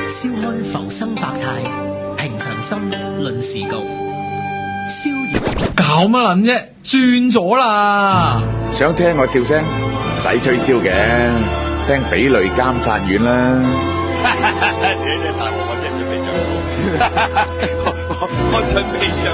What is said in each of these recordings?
笑看浮生百態，平常心論時局。逍遙搞乜撚啫？轉咗啦！ 想聽我笑聲，唔使吹簫嘅，聽匪類監察院啦。 你大鑊，我真係準備着草，我準備着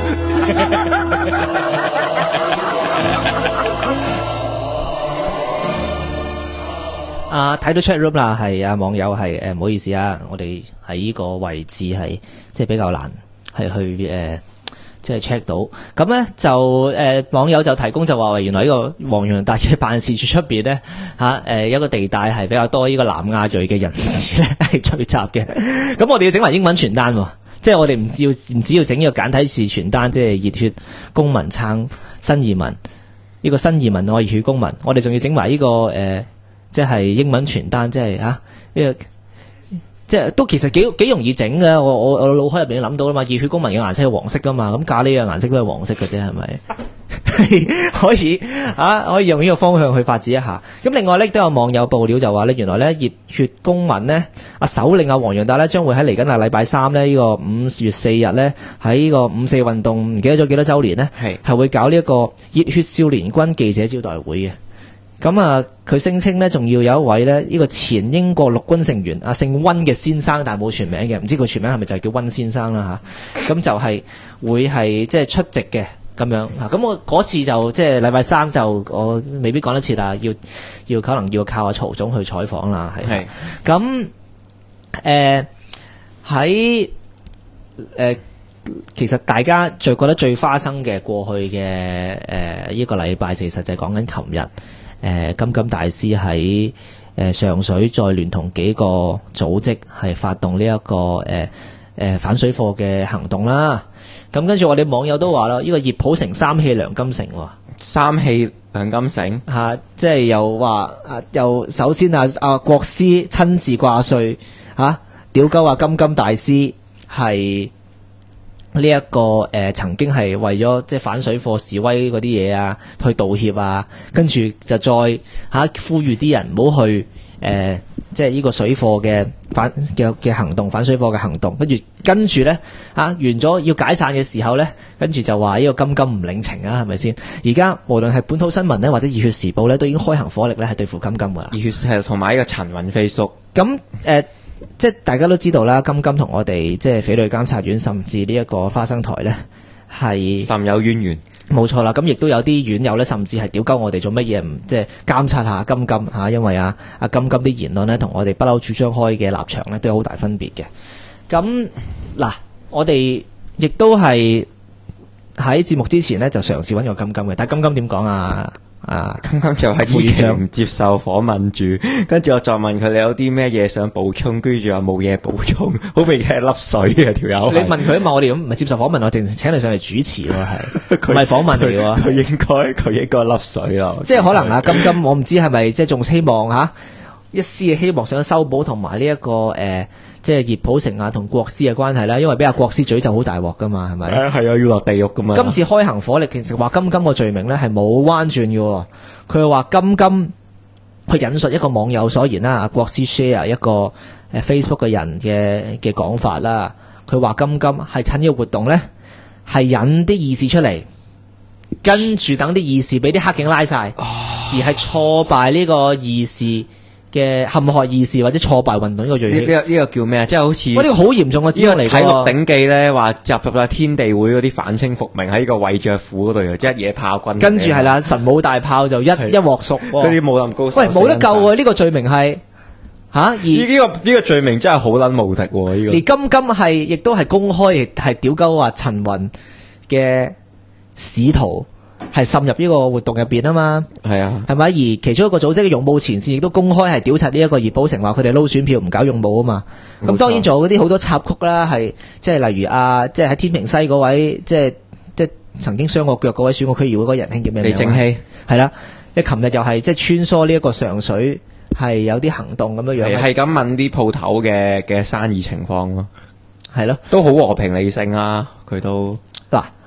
草。睇到 chat room 啦，係網友係唔好意思啊，我哋喺呢個位置係即係比較難係去即係 check 到，咁咧就網友就提供就話，原來呢個黃洋達嘅辦事處出邊咧一個地帶係比較多呢個南亞裔嘅人士咧係聚集嘅，咁我哋要整埋英文傳單喎，即係我哋唔止要整呢個簡體字傳單，即係熱血公民撐新移民，呢個新移民愛熱血公民，我哋仲要整埋呢個即係英文傳單，即係呢個。即係都其實幾容易整嘅，我腦海入邊諗到啦嘛，熱血公民嘅顏色係黃色噶嘛，咁咖喱嘅顏色都係黃色嘅啫，係咪？可以用呢個方向去發展一下。咁另外咧都有網友報料就話咧，原來咧熱血公民咧首領黃洋達咧將會喺嚟緊禮拜三咧呢個5月4日咧喺呢個5四運動唔記得咗幾多周年咧係會搞呢一個熱血少年軍記者招待會嘅。咁佢聲稱咧，仲要有一位咧，呢個前英國陸軍成員姓温嘅先生，但係冇全名嘅，唔知佢全名係咪就係叫温先生啦吓？咁就係會係即係出席嘅咁樣。咁我嗰次就即係禮拜三就我未必講得切啦，要可能要靠阿曹總去採訪啦，係。咁喺其實大家最覺得最花生嘅過去嘅呢個禮拜，其實就係講緊琴日。金金大師喺上水再聯同幾個組織係發動呢一個反水貨嘅行動啦。咁跟住我哋網友都話啦，呢個葉普成三氣梁金城喎， 三氣梁金城即係又話又首先國師親自掛帥屌鳩金金大師係。呢一個曾經係為咗即係反水貨示威嗰啲嘢去道歉跟住就再呼籲啲人唔好去即係呢個水貨嘅行動，反水貨嘅行動，跟住咧完咗要解散嘅時候咧，跟住就話呢個金金唔領情係咪先？而家無論係本土新聞咧或者熱血時報咧，都已經開行火力咧係對付金金噶啦。 熱血係同埋呢個陳雲飛叔咁即係大家都知道啦，金金同我哋即係匪類監察院甚至呢一個花生台咧係甚有淵源， 冇錯啦。咁亦都有啲院友咧，甚至係屌鳩我哋做乜嘢唔即係監察下金金因為阿金金啲言論咧同我哋不嬲主張開嘅立場咧都有好大分別嘅。咁嗱，我哋亦都係喺節目之前咧就嘗試揾個金金嘅，但係金金點講金金就係依期唔接受訪問住，跟住我再問佢你有啲咩嘢想補充，跟住話冇嘢補充，好明顯係粒水啊條友。 你問佢啊嘛，我哋咁唔係接受訪問，我淨係請你上嚟主持喎，係唔係訪問嚟喎？ 佢應該粒水咯。 即係可能金金，我唔知係咪即係仲希望一絲嘅希望想修補同埋呢一個即係葉普成同國師嘅關係啦，因為俾阿國師嘴就好大鑊噶嘛，係咪？ 係要落地獄噶嘛。 今次開行火力，其實話金金個罪名咧係冇彎轉嘅，佢係話金金去引述一個網友所言啦，阿國師 share 一個Facebook 嘅人嘅講法啦，佢話金金係趁呢個活動咧係引啲義士出嚟，跟住等啲義士俾啲黑警拉晒，而係挫敗呢個義士嘅陷害義士或者挫敗運動呢個罪行。 呢個叫咩啊？即係好似呢個好嚴重嘅指控嚟㗎。睇 《鹿鼎記》咧話集入啦天地會嗰啲反清復明喺呢個衛爵府嗰度，即係一野炮軍。跟住係啦，神武大炮就一鑊熟。 嗰啲冇咁高手。 喂，冇得救喎！呢個罪名係呢個罪名真係好撚無敵喎！呢個。而金金亦都係公開係屌鳩話陳雲嘅使徒。係滲入呢個活動入邊啊嘛， 係啊， 係咪？而其中一個組織嘅勇武前線亦都公開係屌柒呢一個葉普成，話佢哋撈選票唔搞勇武啊嘛。咁當然仲有嗰啲好多插曲啦，係即係例如即係喺天平西嗰位，即係曾經傷過腳嗰位選過區議會嗰個仁兄叫咩名？ 李正熙係啦，你琴日又係即係穿梭呢一個上水，係有啲行動咁樣樣， 係咁問啲鋪頭嘅生意情況咯， 係咯， 都好和平理性啊，佢都嗱。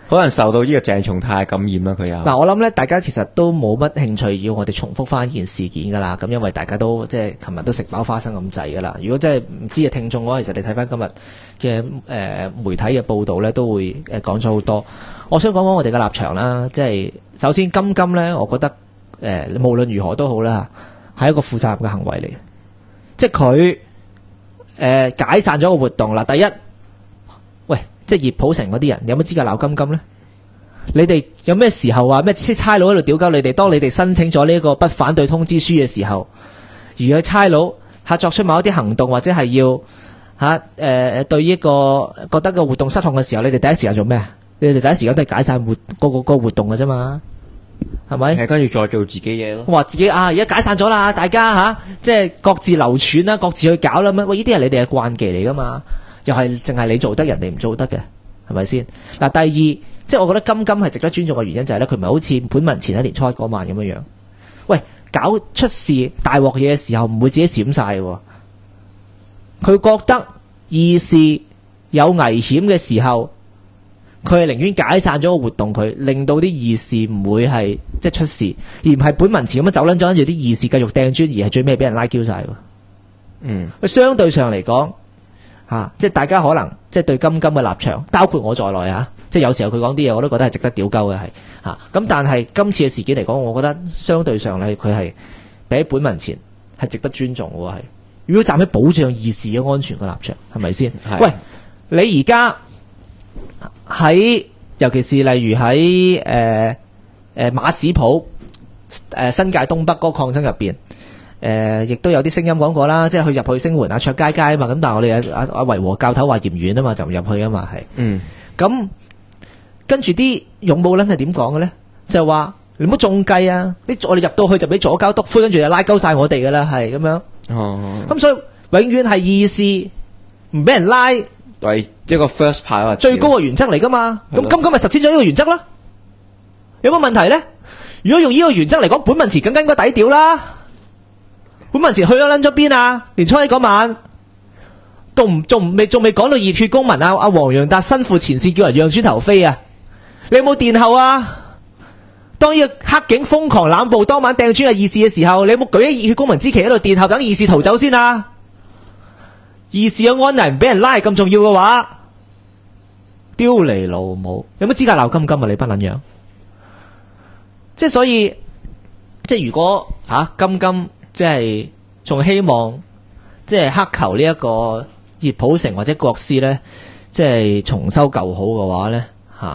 可能受到呢個鄭松泰感染啦，佢又嗱，我諗咧，大家其實都冇乜興趣要我哋重複翻件事件噶啦。咁因為大家都即係琴日都食飽花生咁滯噶啦。如果真係唔知嘅聽眾嘅話，其實你睇翻今日嘅媒體嘅報導咧，都會講咗好多。我想講講我哋嘅立場啦。即係首先金金咧，我覺得無論如何都好啦，係一個負責任嘅行為嚟。即係佢解散咗個活動啦。第一，喂，即係葉普成嗰啲人有乜資格鬧金金咧？你哋有咩時候話咩差佬喺度屌鳩你哋？當你哋申請咗呢個不反對通知書嘅時候，而佢差佬作出某一啲行動，或者係要對呢個覺得個活動失控嘅時候，你哋第一時間做咩？你哋第一時間都係解散個活動嘅啫嘛，係咪？ 跟住再做自己嘢咯。 話自己而家解散咗啦，大家即係各自流傳啦，各自去搞啦。喂，呢啲係你哋嘅慣技嚟噶嘛？又係淨係你做得，人哋唔做得嘅，係咪先？嗱，第二。即係我覺得金金係值得尊重嘅原因就係咧，佢唔係好似本文前一年初一嗰晚咁樣樣。喂，搞出事大鑊嘢嘅時候唔會自己閃晒喎。佢覺得議事有危險嘅時候，佢係寧願解散咗個活動，佢令到啲議事唔會係即係出事，而唔係本文前咁樣走撚咗，跟住啲議事繼續掟磚，而係最尾俾人拉 Q 晒。相對上嚟講，即係大家可能即係對金金嘅立場，包括我在內即係有時候佢講啲嘢，我都覺得係值得屌鳩嘅，係咁。但係今次嘅事件嚟講，我覺得相對上咧，佢係比本文前係值得尊重嘅，係。如果站喺保障議事嘅安全嘅立場，係咪先？喂，你而家喺尤其是例如喺馬屎埔新界東北嗰個抗爭入邊，亦都有啲聲音講過啦，即係去入去聲援卓佳佳啊嘛。咁但係我哋阿維和教頭話嫌遠啊嘛，就唔入去啊嘛，係。咁跟住啲勇武撚係點講嘅咧？就話你唔好中計啊！我哋入到去就俾左膠督灰，跟住就拉鳩晒我哋噶啦，係咁樣。咁所以永遠係議事唔俾人拉， 為一個 first priority 最高嘅原則嚟噶嘛。咁金金咪實踐咗呢個原則啦？有乜問題咧？如果用呢個原則嚟講，本文詞更加應該抵屌啦。本文詞去咗撚咗邊啊？年初一嗰晚。仲未講到熱血公民阿黃洋達身負前線叫人讓磚頭飛啊！你有冇殿後啊？當呢個黑警瘋狂濫捕當晚掟磚嘅議事嘅時候，你有冇舉起熱血公民之旗喺度殿後等議事逃走先啊？議事嘅安危唔俾人拉係咁重要嘅話，丟你老母！有乜資格鬧金金啊？你班撚樣！即係所以，即係如果金金即係仲希望即係乞求呢一個葉普成或者國師咧，即係重修舊好嘅話咧，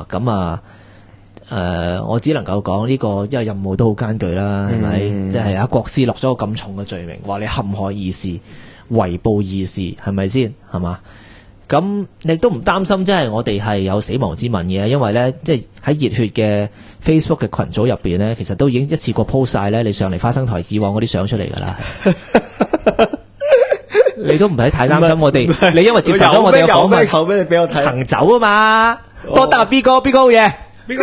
我只能夠講呢個因為任務都好艱巨啦，係咪？即係國師落咗個咁重嘅罪名，話你陷害議事、圍捕議事，係咪先？係嘛？咁你都唔擔心，即係我哋係有死亡之問嘅，因為咧，即係喺熱血嘅 Facebook 嘅群組入邊咧，其實都已經一次過 post 晒咧，你上嚟花生台以往嗰啲相出嚟噶啦。你都唔使太擔心我哋，你因為接受咗我哋嘅訪問， 後俾你俾我睇行走啊嘛，多得阿 B 哥好嘢，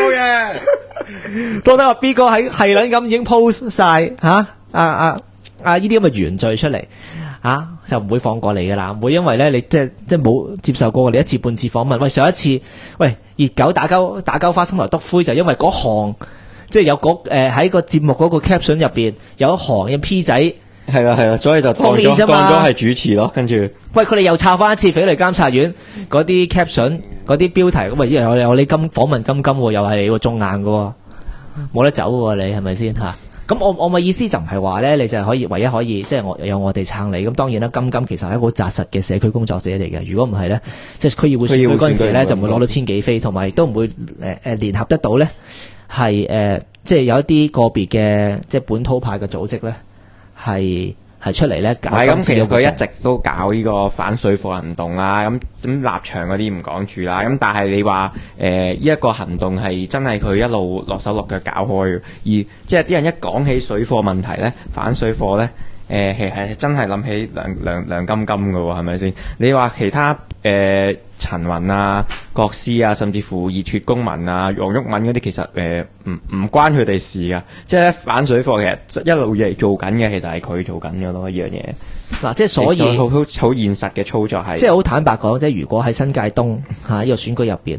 多得阿 B 哥係撚咁已經 post 晒呢啲咁嘅原罪出嚟，就唔會放過你噶啦，唔會因為咧你即係冇接受過我哋一次半次訪問。喂，上一次喂熱狗打交花生台篤灰，就因為嗰行即係有喺個節目嗰個 caption 入邊有一行嘅 P 仔。 係啦，所以就當咗係主持咯，跟住喂，佢哋又抄翻一次匪類監察院嗰啲 caption 嗰啲標題，咁喂，有你訪問金金喎，又係你中硬喎，冇得走喎，你係咪先嚇？咁我嘅意思就唔係話咧，你就係唯一可以即係我哋撐你。咁當然啦，金金其實係一個好紮實嘅社區工作者嚟嘅。如果唔係咧，即係區議會選舉嗰陣時咧，就唔會攞到千幾飛，同埋都唔會聯合得到咧，係即係有一啲個別嘅即係本土派嘅組織咧。係出嚟咧搞， 咁其實佢一直都搞呢個反水貨行動啊，咁立場嗰啲唔講住啦。咁但係你話呢一個行動係真係佢一路落手落腳搞開，而即係啲人一講起水貨問題咧，反水貨咧，係真係諗起梁金金㗎喎，係咪先？你話其他陳雲啊、國師啊，甚至乎熱血公民啊、黃毓民嗰啲，其實唔關佢哋事噶。即係反水貨其實一路以嚟做緊嘅，其實係佢做緊嘅咯，呢樣嘢。 嗱，即係所以好現實嘅操作係。 即係好坦白講，即係如果喺新界東呢個選舉入邊，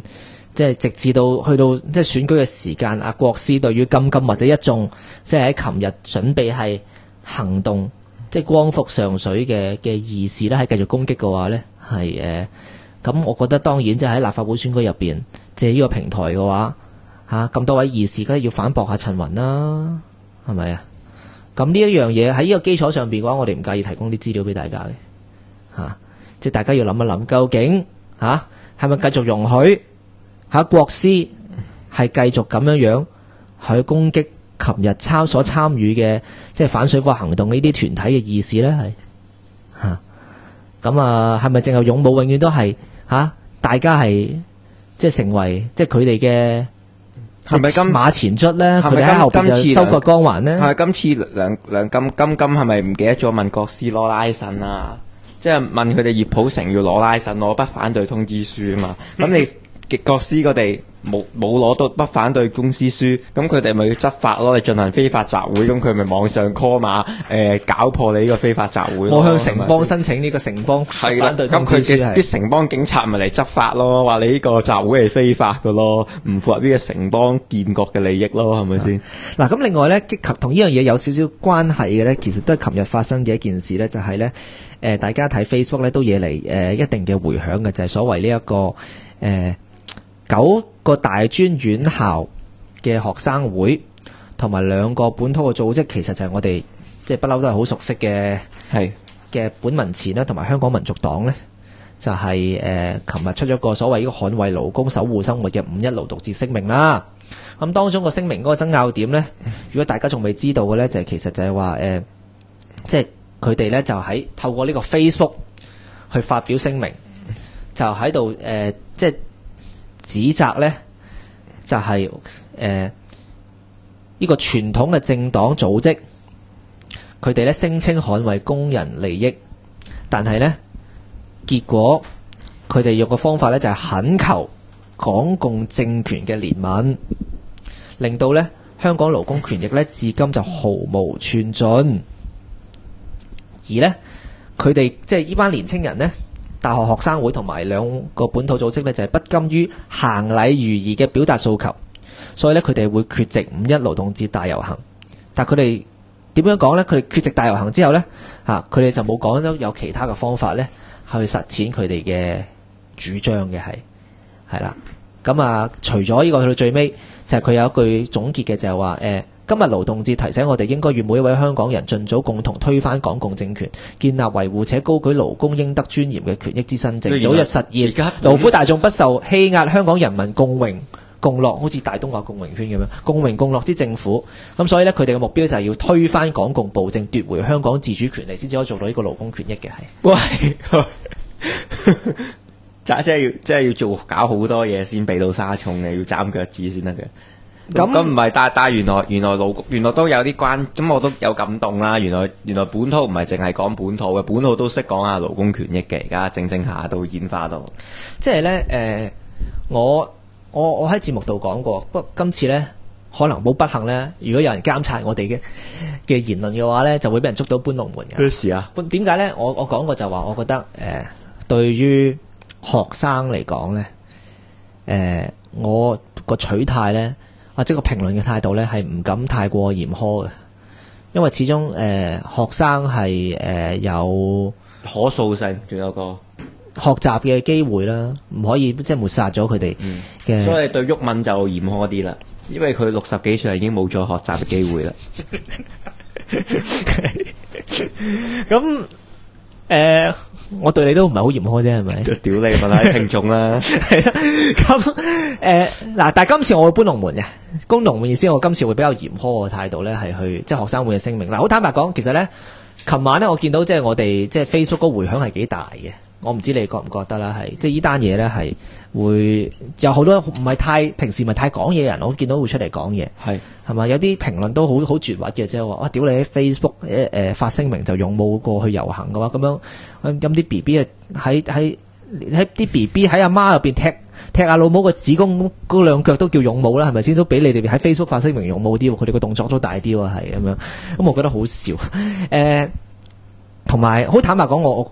即係直至到去到即係選舉嘅時間，阿國師對於金或者一眾即係喺琴日準備係行動，即係光復上水嘅義士咧，係繼續攻擊嘅話咧，係咁，我覺得當然即係喺立法會選舉入邊，即係呢個平台嘅話咁多位義士，梗係要反駁下陳雲啦，係咪啊？咁呢一樣嘢喺呢個基礎上邊嘅話，我哋唔介意提供啲資料俾大家嘅即係大家要諗一諗，究竟係咪繼續容許國師係繼續咁樣去攻擊琴日所參與嘅即係反水貨行動呢啲團體嘅義士咧？係咁係咪淨係勇武永遠都係大家係即係成為即係佢哋嘅係咪馬前卒咧？佢哋喺後邊就收割光環咧？ 係咪今次梁金係咪唔記得咗問國師攞拉信啊？即係問佢哋葉普成要攞拉信，攞不反對通知書啊嘛。咁你國師佢哋冇攞到不反對通知書，咁佢哋咪要執法咯？你進行非法集會，咁佢咪網上 call 嘛？搞破你呢個非法集會。 我向城邦申請呢個城邦反對通知書。 咁佢啲城邦警察咪嚟執法咯？話你呢個集會係非法㗎咯，唔符合呢個城邦建國嘅利益咯，係咪先？ 嗱，咁另外咧，同呢樣嘢有少少關係嘅咧，其實都係琴日發生嘅一件事咧，就係咧。大家睇 Facebook 咧都惹嚟一定嘅迴響嘅，就係所謂呢一個9個大專院校嘅學生會同埋2個本土嘅組織，其實就係我哋即係不嬲都係好熟悉嘅本民前啦，同埋香港民族黨咧，就係琴日出咗個所謂呢個捍衛勞工、守護生活嘅5·1勞動節聲明啦。咁當中個聲明嗰個爭拗點咧，如果大家仲未知道嘅咧，就係其實就係話即係。佢哋咧就喺透過呢個 Facebook 去發表聲明，就喺度即係指責咧，就係呢個傳統嘅政黨組織，佢哋咧聲稱捍衛工人利益，但係咧結果佢哋用嘅方法咧就係懇求港共政權嘅憐憫，令到咧香港勞工權益咧至今就毫無寸進。而呢，佢哋即係呢班年青人呢，大學學生會同埋2個本土組織呢，就係不甘於行禮如儀嘅表達訴求，所以呢，佢哋會缺席5·1勞動節大遊行。但佢哋點樣講呢？佢哋缺席大遊行之後呢，佢哋就冇講到有其他嘅方法呢，去實踐佢哋嘅主張嘅係啦。咁除咗呢個去到最尾，就係佢有一句總結嘅，就係話今日勞動節提醒我哋應該與每一位香港人盡早共同推翻港共政權，建立維護且高舉勞工應得尊嚴嘅權益之新政，早日實現勞苦大眾不受欺壓，香港人民共榮共樂，好似大東亞共榮圈咁樣，共榮共樂之政府。咁所以呢，佢哋嘅目標就係要推翻港共暴政，奪回香港自主權利，先至可以做到呢個勞工權益嘅。係，喂，即係要做搞好多嘢先俾到沙蟲嘅，要斬腳趾先得嘅。咁唔係，但係原來都有啲關，咁我都有感動啦。原來本土唔係淨係講本土嘅，本土都識講下勞工權益嘅。而家整下都演化到， 即係咧我喺節目度講過，不過今次咧可能好不幸咧，如果有人監察我哋嘅言論嘅話咧，就會俾人捉到搬龍門嘅。 咩事啊？ 點解咧？我講過就話，我覺得對於學生嚟講咧，我個取態咧。或者個評論嘅態度咧，係唔敢太過嚴苛嘅，因為始終學生係有可塑性，仲有個學習嘅機會啦，唔可以即係抹殺咗佢哋嘅。 所以對毓民就嚴苛啲啦，因為佢60幾歲已經冇咗學習嘅機會啦。咁我對你都唔係好嚴苛啫，係咪？ 屌你問下啲聽眾啦。 係啦，咁嗱，但係今次我會搬龍門嘅，搬龍門意思我今次會比較嚴苛嘅態度咧，係去即係學生會嘅聲明。嗱，好坦白講，其實咧，琴晚咧我見到即係我哋即係 Facebook 嗰回響係幾大嘅。我唔知你覺唔覺得啦，係即係呢單嘢咧係會有好多唔係太平時唔係太講嘢嘅人，我見到會出嚟講嘢，係嘛？有啲評論都好絕核嘅，即係話哇，屌你喺 Facebook 發聲明就勇武過去遊行嘅話，咁樣啲 B B 喺啲 B B 喺阿媽入邊踢阿老母個子宮嗰兩腳都叫勇武啦，係咪先？都比你哋喺 Facebook 發聲明勇武啲，佢哋個動作都大啲喎，係咁樣。咁我覺得好笑。同埋好坦白講，我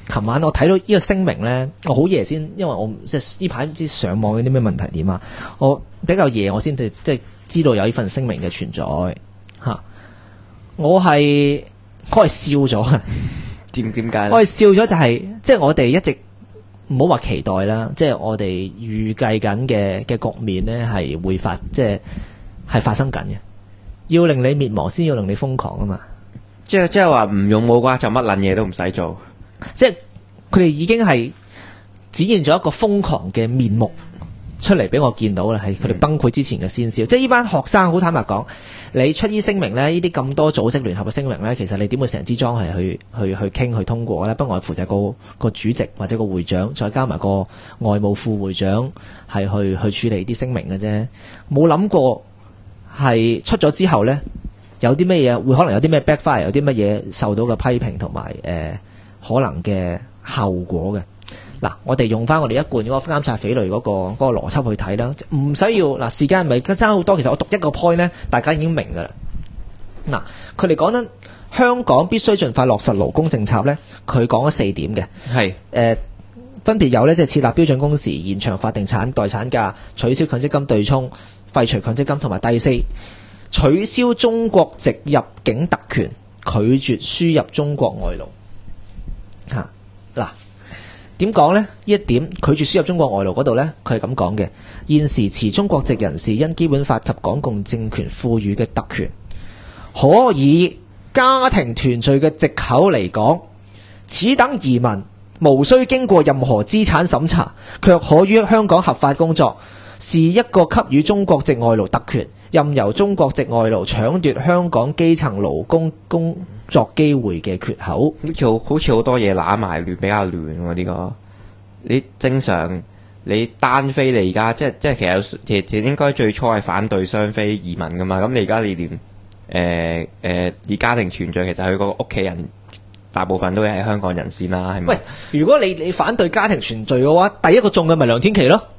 琴晚我睇到呢個聲明咧，我好夜先，因為我即係呢排唔知上網有啲咩問題點啊，我比較夜我先即係知道有呢份聲明嘅存在嚇。我係笑咗， 點解？ 我係笑咗就係即係我哋一直唔好話期待啦，即係我哋預計緊嘅局面咧係會即係發生緊嘅，要令你滅亡先要令你瘋狂啊嘛！ 即係話唔用武嘅話就乜撚嘢都唔使做， 即係佢哋已經係展現咗一個瘋狂嘅面目出嚟俾我見到啦，係佢哋崩潰之前嘅先兆。即係呢班學生好坦白講，你出呢聲明咧，呢啲咁多組織聯合嘅聲明咧，其實你點會成支莊係去傾去通過咧？不外乎就係個主席或者個會長，再加埋個外務副會長係去處理啲聲明嘅啫。冇諗過係出咗之後咧，有啲咩嘢會可能有啲咩 backfire， 有啲乜嘢受到嘅批評同埋可能嘅後果嘅。嗱，我哋用翻我哋一貫嗰個監察匪類嗰個邏輯去睇啦，唔使要嗱時間唔係爭好多，其實我讀一個 point 咧，大家已經明㗎啦。嗱，佢哋講緊香港必須盡快落實勞工政策咧，佢講咗4點嘅， 係分別有咧，即係設立標準工時、延長法定代產假、取消強積金對沖、廢除強積金，同埋第4，取消中國籍入境特權，拒絕輸入中國外勞。嚇，嗱。點講呢？呢一點拒絕輸入中國外勞嗰度呢，佢係咁講嘅。現時持中國籍人士因基本法及港共政權賦予嘅特權，可以家庭團聚嘅藉口嚟講，此等移民無需經過任何資產審查，卻可於香港合法工作，是一個給予中國籍外勞特權，任由中國籍外勞搶奪香港基層勞工工作機會嘅缺口。 好似好多嘢揦埋亂，比較亂喎呢個。你正常你單飛你而家即係其實應該最初係反對雙非移民噶嘛。咁你而家你連以家庭團聚，其實佢個屋企人大部分都係香港人先啦，係咪？ 喂，如果你反對家庭團聚嘅話，第一個中嘅咪梁天琦咯。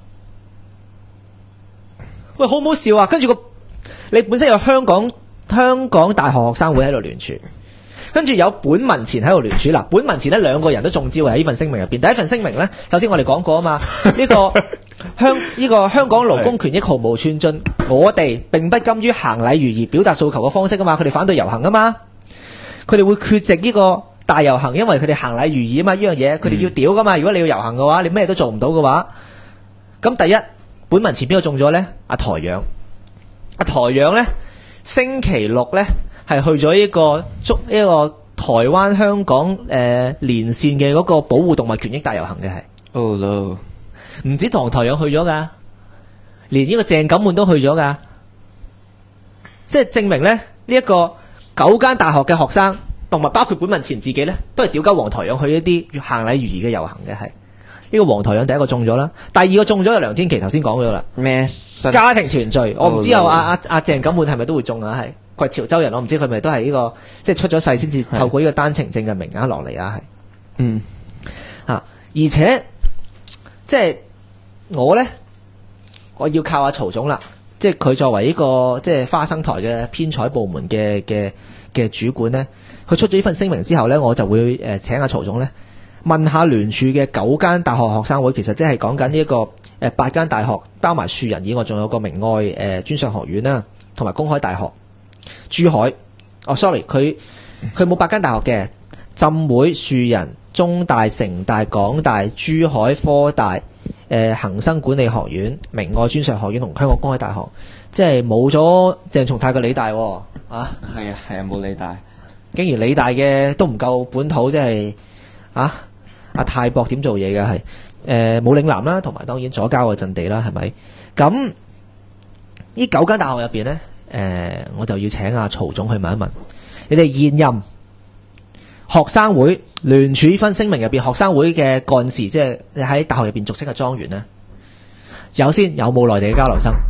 喂，好唔好笑啊？跟住你本身有香港大學學生會喺度聯署，跟住有本民前喺度聯署。嗱，本民前呢2個人都中招喺呢份聲明入邊。第一份聲明呢，首先我哋講過啊嘛，呢個香港勞工權益毫無寸進，我哋並不甘於行禮如儀表達訴求嘅方式啊嘛。佢哋反對遊行啊嘛，佢哋會缺席呢個大遊行，因為佢哋行禮如儀啊嘛。呢樣嘢佢哋要屌噶嘛。如果你要遊行嘅話，你咩都做唔到嘅話，咁第一本民前邊個中咗呢？阿台陽呢，星期6呢，係去咗呢個台灣香港連線嘅嗰個保護動物權益大遊行嘅係。 Oh no！ 唔止唐台陽去咗噶，連呢個鄭錦滿都去咗噶，即係證明咧呢一個9間大學嘅學生，同埋包括本民前自己咧，都係屌鳩黃台陽去一啲行禮如儀嘅遊行嘅係。呢個黃台陽第一個中咗啦，第2個中咗就梁天琦，頭先講咗啦。 咩家庭團聚？我唔知道阿鄭錦滿係咪都會中啊？係佢係潮州人，我唔知佢咪都係呢個即係出咗世先至透過呢個單程證嘅名額落嚟啊？係而且即係我要靠阿曹總啦，即係佢作為呢個即係花生台嘅編採部門嘅主管咧，佢出咗呢份聲明之後咧，我就會請阿曹總咧。問下聯署嘅9間大學學生會，其實即係講緊呢一個8間大學，包埋樹人以外，仲有個明愛專上學院啦，同埋公開大學。珠海，sorry， 佢冇8間大學嘅，浸會、樹人、中大、城大、港大、珠海科大、恒生管理學院、明愛專上學院同香港公開大學，即係冇咗鄭松泰嘅理大喎。啊， 係啊冇理大， 竟然理大嘅都唔夠本土，即係阿泰博點做嘢嘅係冇嶺南啦，同埋當然左膠嘅陣地啦，係咪？咁呢9間大學入邊呢，我就要請阿曹總去問一問，你哋現任學生會聯署分聲明入邊，學生會嘅幹事，即係喺大學入邊俗稱嘅莊員呢，有冇內地嘅交流生？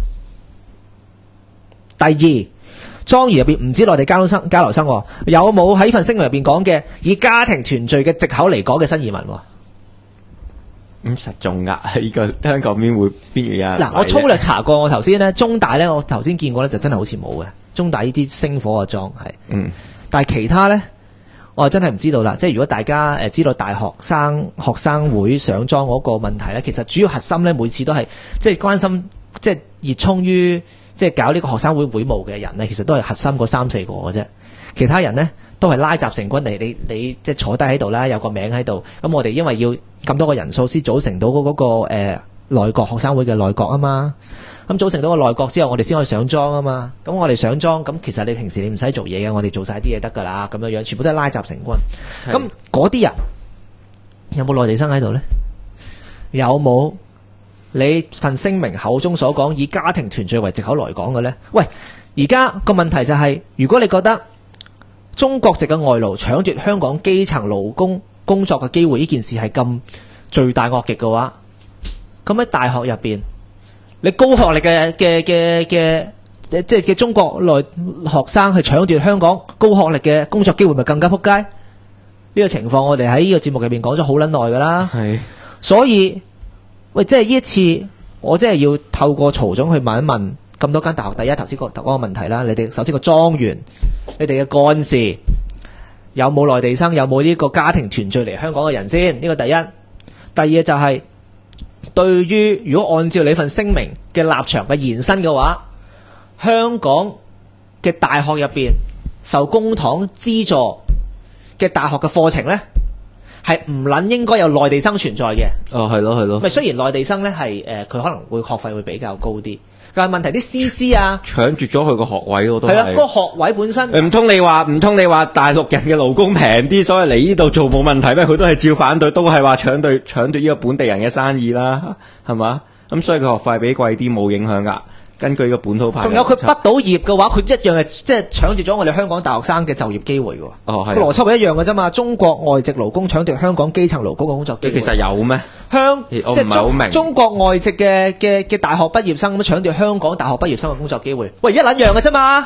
第2，莊員入邊唔止內地交流生，有冇喺份聲明入邊講嘅以家庭團聚嘅藉口嚟講嘅新移民？ 實中噶，呢個香港邊會有？嗱， 我粗略查過，我頭先呢，中大呢，我頭先見過呢，就真係好似冇嘅。中大呢支星火嘅莊係，但係其他呢， 我真係唔知道啦。即係如果大家知道大學生會上莊嗰個問題咧，其實主要核心咧每次都係即係關心，即係熱衷於即係搞呢個學生會會務嘅人咧，其實都係核心嗰3-4個嘅啫。其他人咧都係拉雜成軍嚟，你即係坐低喺度啦，有個名喺度。咁我哋因為要咁多個人數先組成到嗰個內閣學生會嘅內閣啊嘛。咁組成到個內閣之後，我哋先可以上莊啊嘛。咁我哋上莊，咁其實你平時你唔使做嘢嘅，我哋做晒啲嘢得噶啦。咁樣樣全部都係拉雜成軍。咁嗰啲人有冇內地生喺度呢？有冇你份聲明口中所講以家庭團聚為藉口來講嘅呢？喂，而家個問題就係，如果你覺得中國籍嘅外勞搶奪香港基層勞工工作嘅機會呢件事係咁罪大惡極嘅話，咁喺大學入邊，你高學歷嘅中國內學生去搶奪香港高學歷嘅工作機會，咪更加撲街？呢個情況我哋喺呢個節目入邊講咗好撚耐噶啦。係，所以喂，即係呢一次，我真係要透過曹總去問一問咁多間大學。第一，頭先嗰個問題啦，你哋首先個莊園，你哋嘅幹事有冇內地生，有冇呢個家庭團聚嚟香港嘅人先？呢個第一。第二就係，對於如果按照你份聲明嘅立場嘅延伸嘅話，香港嘅大學入邊受公帑資助嘅大學嘅課程呢，係唔撚應該有內地生存在嘅。 哦，係咯係咯。 咪雖然內地生呢係佢可能會學費會比較高啲，但係問題啲師資啊，搶奪咗佢個學位喎，都係啦，嗰個學位本身唔通你話大陸人嘅勞工平啲，所以嚟呢度做冇問題咩？佢都係照反對，都係話搶奪呢個本地人嘅生意啦，係嘛？咁所以佢學費比貴啲冇影響噶。根據個本土派，仲有佢畢到業嘅話，佢一樣係即係搶奪咗我哋香港大學生嘅就業機會喎。哦，係。個邏輯係一樣嘅啫嘛。中國外籍勞工搶奪香港基層勞工嘅工作機會，其實有咩？我唔係好明。中國外籍嘅大學畢業生咁搶奪香港大學畢業生嘅工作機會，喂，一撚樣嘅啫嘛。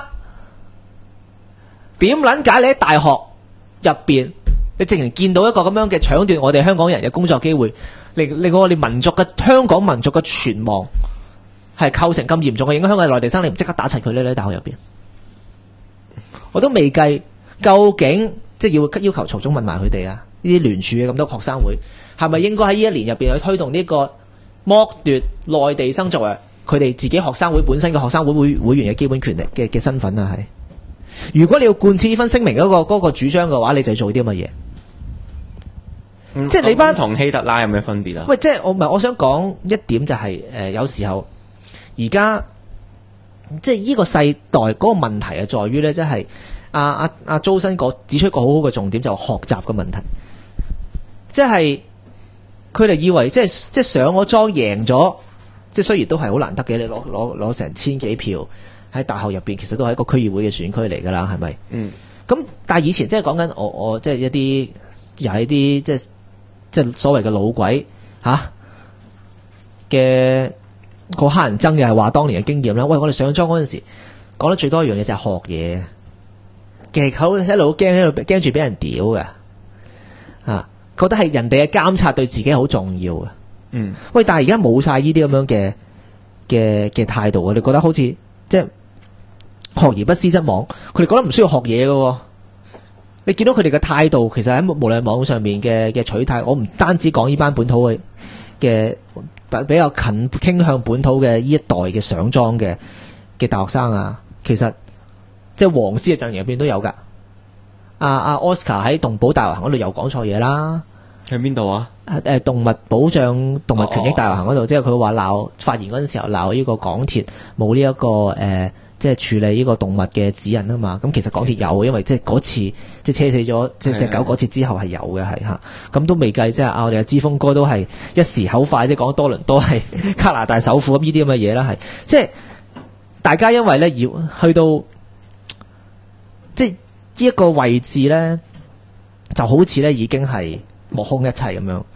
點撚解你喺大學入邊，你直情見到一個咁樣嘅搶奪我哋香港人嘅工作機會，令我哋民族嘅香港民族嘅存亡係構成咁嚴重嘅影響，香港內地生你唔即刻打齊佢呢？喺大學入邊，我都未計究竟即係要求曹總問埋佢哋啊！呢啲聯署嘅咁多學生會，係咪應該喺呢一年入邊去推動呢個剝奪內地生作為佢哋自己學生會本身嘅學生會會員嘅基本權利嘅身份啊？係，如果你要貫徹呢份聲明嗰個主張嘅話，你就做啲咁嘅嘢。即係你班同希特拉有咩分別啊？ 喂，即係我想講一點就係有時候。而家即係呢個世代嗰個問題係在於咧，即係阿周生指出一個好好嘅重點，就係學習嘅問題。即係佢哋以為即係上咗莊贏咗，即係雖然都係好難得嘅，你攞成1000幾票喺大學入邊，其實都係一個區議會嘅選區嚟㗎啦，係咪？嗯。咁但係以前即係講緊我即係一啲又係啲即係所謂嘅老鬼嚇嘅。個黑人憎又係話當年嘅經驗啦。喂，我哋上莊嗰陣時講得最多一樣嘢就係學嘢，其實佢一路驚住俾人屌嘅，覺得係人哋嘅監察對自己好重要嘅。嗯，喂，但係而家冇晒呢啲咁樣嘅態度，我哋覺得好似即係學而不思則罔，佢哋覺得唔需要學嘢嘅。你見到佢哋嘅態度，其實喺無論網上面嘅取態，我唔單止講呢班本土嘅比較近傾向本土嘅呢一代嘅上莊嘅大學生啊，其實即係黃絲嘅陣營入邊都有噶。阿 Oscar 喺動保大遊行嗰度又講錯嘢啦。 喺邊度啊？ 動物保障動物權益大遊行嗰度，即係佢話發言嗰陣時候鬧呢個港鐵冇呢一個即係處理呢個動物嘅指引啊嘛。咁其實港鐵有，因為即係嗰次即係車死咗即係隻狗嗰次之後係有嘅，係嚇。咁都未計，即係我哋嘅之鋒哥都係一時口快，即係講多倫多係加拿大首府咁呢啲咁嘅嘢啦，係即係大家因為咧要去到即係呢一個位置咧，就好似咧已經係目空一切咁樣。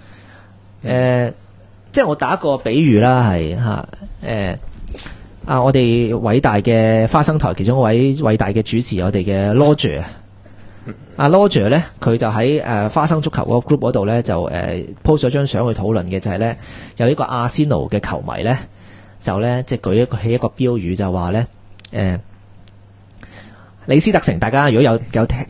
即係我打一個比喻啦，係嚇我哋偉大嘅花生台其中一位偉大嘅主持，我哋嘅 Roger Roger 咧，佢就喺花生足球嗰個 group 嗰度咧，就post 咗張相去討論嘅，就係咧有呢個阿仙奴嘅球迷咧，就咧即係舉起一個標語，就話咧李斯特城，大家如果有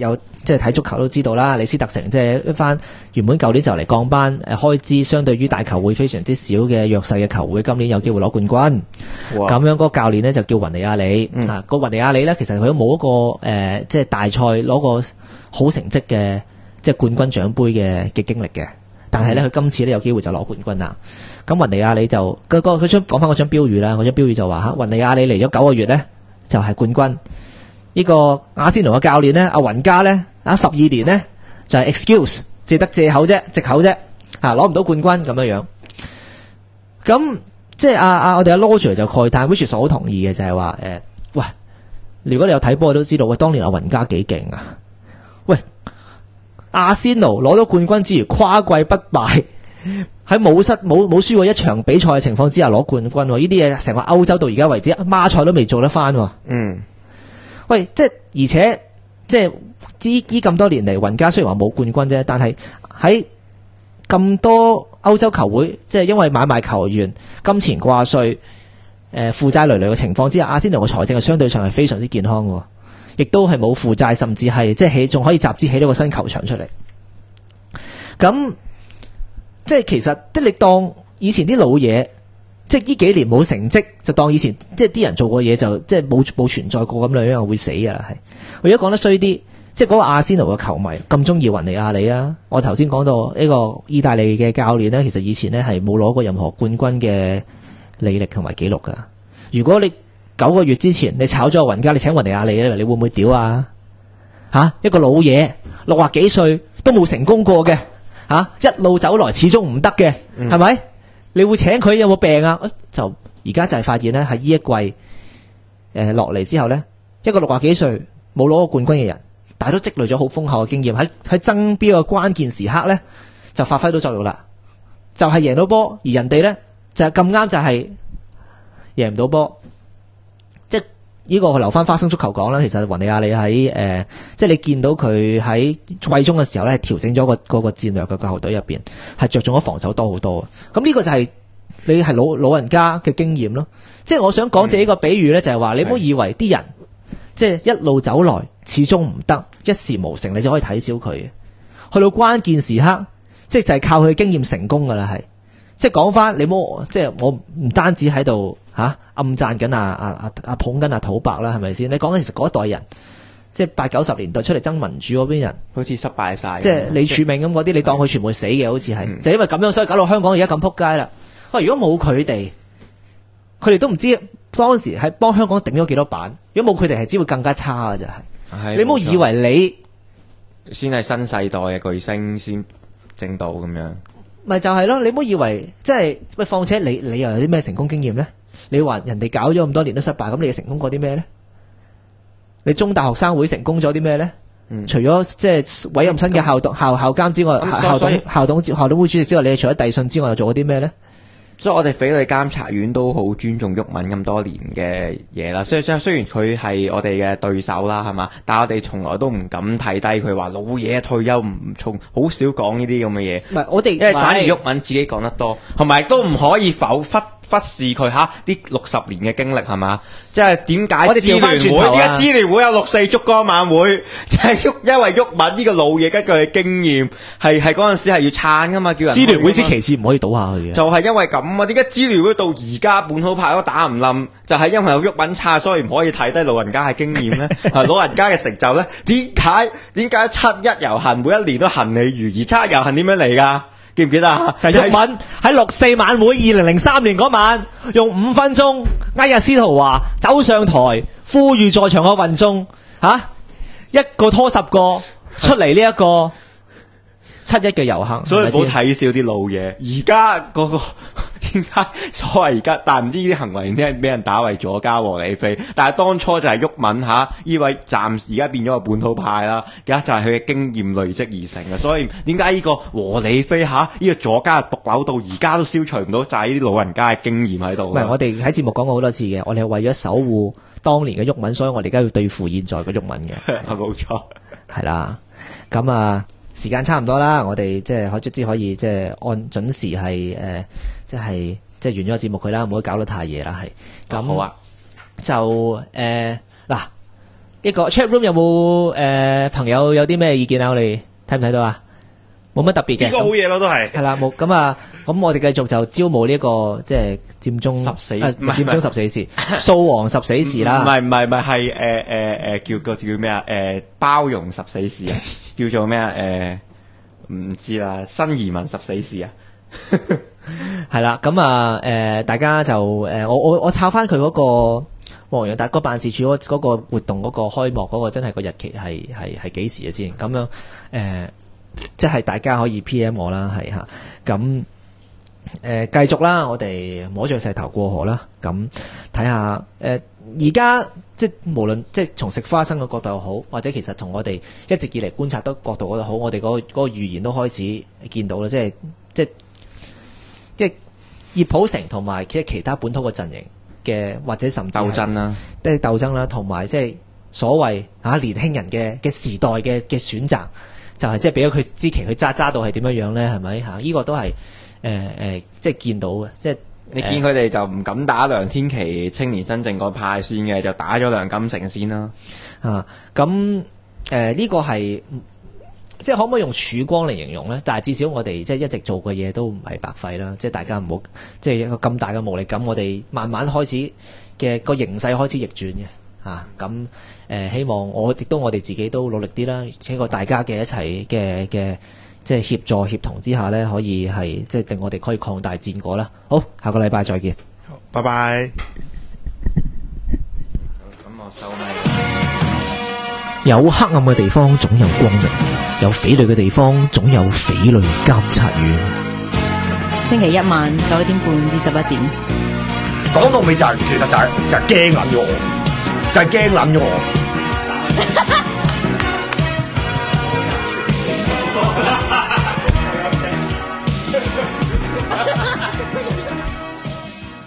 即係睇足球都知道啦，李斯特城即係一番原本舊年就嚟降班，開支相對於大球會非常之少嘅弱勢嘅球會，今年有機會攞冠軍。咁樣嗰個教練呢就叫雲尼亞里，個雲尼亞里呢其實佢都冇一個即係大賽攞個好成績嘅即係冠軍獎杯嘅經歷嘅。但係咧，佢今次咧有機會就攞冠軍啦。咁雲尼亞里就佢講翻嗰張標語啦，嗰張標語就話嚇雲尼亞里嚟咗9個月咧就係冠軍。呢個阿仙奴嘅教練咧，阿雲加咧12年咧就係 excuse 借得藉口啫，攞唔到冠軍咁樣樣。咁即係我哋阿 Roger 就慨嘆 ，which 我好同意嘅就係話喂，如果你有睇波都知道，喂，當年阿雲加幾勁啊，喂。阿仙奴攞到冠軍之餘，跨季不敗，喺冇輸過一場比賽嘅情況之下攞冠軍，呢啲嘢成個歐洲到而家為止，孖賽都未做得翻。喂，即係而且即係呢咁多年嚟，雲加雖然話冇冠軍啫，但係喺咁多歐洲球會，即係因為買賣球員、金錢掛帥、負債累累嘅情況之下，阿仙奴嘅財政係相對上係非常之健康嘅。亦都係冇負債，甚至係即係仲可以集資起到個新球場出嚟。咁即係其實即係你當以前啲老嘢，即係呢幾年冇成績，就當以前即係啲人做過嘢就即係冇存在過咁樣會死㗎啦。係我而家講得衰啲，即係嗰個阿仙奴嘅球迷咁中意雲尼亞里啊！我頭先講到呢個意大利嘅教練呢，其實以前呢係冇攞過任何冠軍嘅履歷同埋記錄㗎。如果你9個月之前你炒咗個雲加，你請雲尼亞里咧，你會唔會屌啊？一個老嘢60幾歲都冇成功過嘅，一路走來始終唔得嘅，係咪？你會請佢有冇病啊？就而家就係發現咧，喺呢一季落嚟之後咧，一個60幾歲冇攞過冠軍嘅人，但係都積累咗好豐厚嘅經驗，喺爭標嘅關鍵時刻咧就發揮到作用啦，就係贏到波，而人哋咧就係咁啱就係贏唔到波。呢個留翻花生足球講啦，其實雲尼亞里喺即係你見到佢喺季中嘅時候咧，調整咗個戰略嘅球隊入邊，係着重咗防守多好多。咁呢個就係你係老人家嘅經驗咯。即係我想講這個比喻咧，就係話你唔好以為啲人即係一路走來始終唔得，一時無成，你就可以睇小佢。去到關鍵時刻，即係就係靠佢經驗成功噶啦，係。即係講翻，你冇即係我唔單止喺度暗讚緊捧緊土伯啦，係咪先？你講緊其實嗰一代人，即係80、90年代出嚟爭民主嗰邊人， 好似失敗晒。 即係李柱銘咁嗰啲，你當佢全部死嘅，好似係，就因為咁樣，所以搞到香港而家咁撲街啦。喂，如果冇佢哋都唔知當時係幫香港頂咗幾多板。如果冇佢哋，係只會更加差嘅就係。你唔好以為你先係新世代嘅巨星先整到咁樣。 咪就係咯，你唔好以為即係喂，況且你又有啲咩成功經驗咧？你話人哋搞咗咁多年都失敗，咁你又成功過啲咩咧？你中大學生會成功咗啲咩咧？除咗即係委任新嘅校監之外，校董會主席之外，你除咗遞信之外，又做過啲咩咧？ 所以我哋匪類監察院都好尊重毓民咁多年嘅嘢啦。雖然佢係我哋嘅對手啦，係嘛？但係我哋從來都唔敢睇低佢，話老嘢退休好少講呢啲咁嘅嘢。 唔係我哋， 因為反而毓民自己講得多，同埋都唔可以忽視佢啲60年嘅經歷，係嘛？即係點解支聯會有6·4燭光晚會，就係因為毓民呢個老嘢根據佢經驗係嗰陣時係要撐噶嘛，叫人支聯會之旗幟唔可以倒下去嘅， 就係因為咁啊！點解支聯會到而家本土派都打唔冧？就係因為有毓民差，所以唔可以睇低老人家嘅經驗咧。老人家嘅成就咧，點解7·1遊行每一年都行禮如儀？7·1遊行點樣嚟噶？記唔記得啊？ 就係毓民喺6·4晚會2003年嗰晚，用5分鐘嗌阿司徒華走上台，呼籲在場嘅群眾一個拖10個出嚟呢一個7·1嘅遊行。 所以唔好睇笑啲老嘢。而家嗰個點解所謂而家，但唔知呢啲行為點解俾人打為左膠和理非？但係當初就係毓民呢位暫時而家變咗個本土派啦，而家就係佢嘅經驗累積而成嘅。所以點解呢個和理非呢個左膠毒瘤到而家都消除唔到，就係呢啲老人家嘅經驗喺度。 唔係，我哋喺節目講過好多次嘅，我哋係為咗守護當年嘅毓民，所以我哋而家要對付現在嘅毓民嘅。 冇錯， 係啦。咁時間差唔多啦，我哋即係卒之可以即係按準時係即係完咗個節目佢啦，唔好搞得太夜啦，係咁。好啊，就嗱一個 chat room 有冇朋友有啲咩意見啊？我哋睇唔睇到啊？冇乜特別嘅。 呢個好嘢咯，都係。 係啦，冇咁啊，咁我哋繼續就招募呢個即係佔中十死唔係佔中十死士，掃黃十死士啦。 唔係係叫咩啊？包容十死士啊，叫做咩啊？唔知啦，新移民十死士啊。 係啦，咁啊大家就我抄翻佢嗰個黃洋達嗰辦事處嗰個活動嗰個開幕嗰個真係個日期係幾時嘅先？咁樣即係大家可以 PM 我啦，係嚇。咁繼續啦，我哋摸着石頭過河啦。咁睇下而家即係無論即係從食花生嘅角度又好，或者其實從我哋一直以嚟觀察得角度嗰度好，我哋嗰個預言都開始見到啦，即係葉普成同埋其他本土嘅陣營嘅，或者甚至鬥爭啦， 即係鬥爭啦，同埋即係所謂年輕人嘅時代嘅選擇，就係即係俾咗佢之期，佢揸到係點樣樣咧？係咪嚇？呢個都係即係見到嘅，即係你見佢哋就唔敢打梁天琦青年新政個派先嘅，就打咗梁金成先啦。 咁呢個係。即係可唔可以用曙光嚟形容咧？但係至少我哋即係一直做嘅嘢都唔係白費啦。即係大家唔好即係一個咁大嘅無力感，我哋慢慢開始嘅個形勢開始逆轉嘅咁希望我哋自己都努力啲啦。經過大家嘅一齊嘅即係協助協同之下咧，可以係即係令我哋可以擴大戰果啦。好，下個禮拜再見。 好，拜拜。 咁我收咪。 有黑暗嘅地方總有光明，有匪類嘅地方總有匪類監察院。 星期一晚9點半至11點。 講到尾就係、其實就係驚撚咗我，就係驚撚咗我。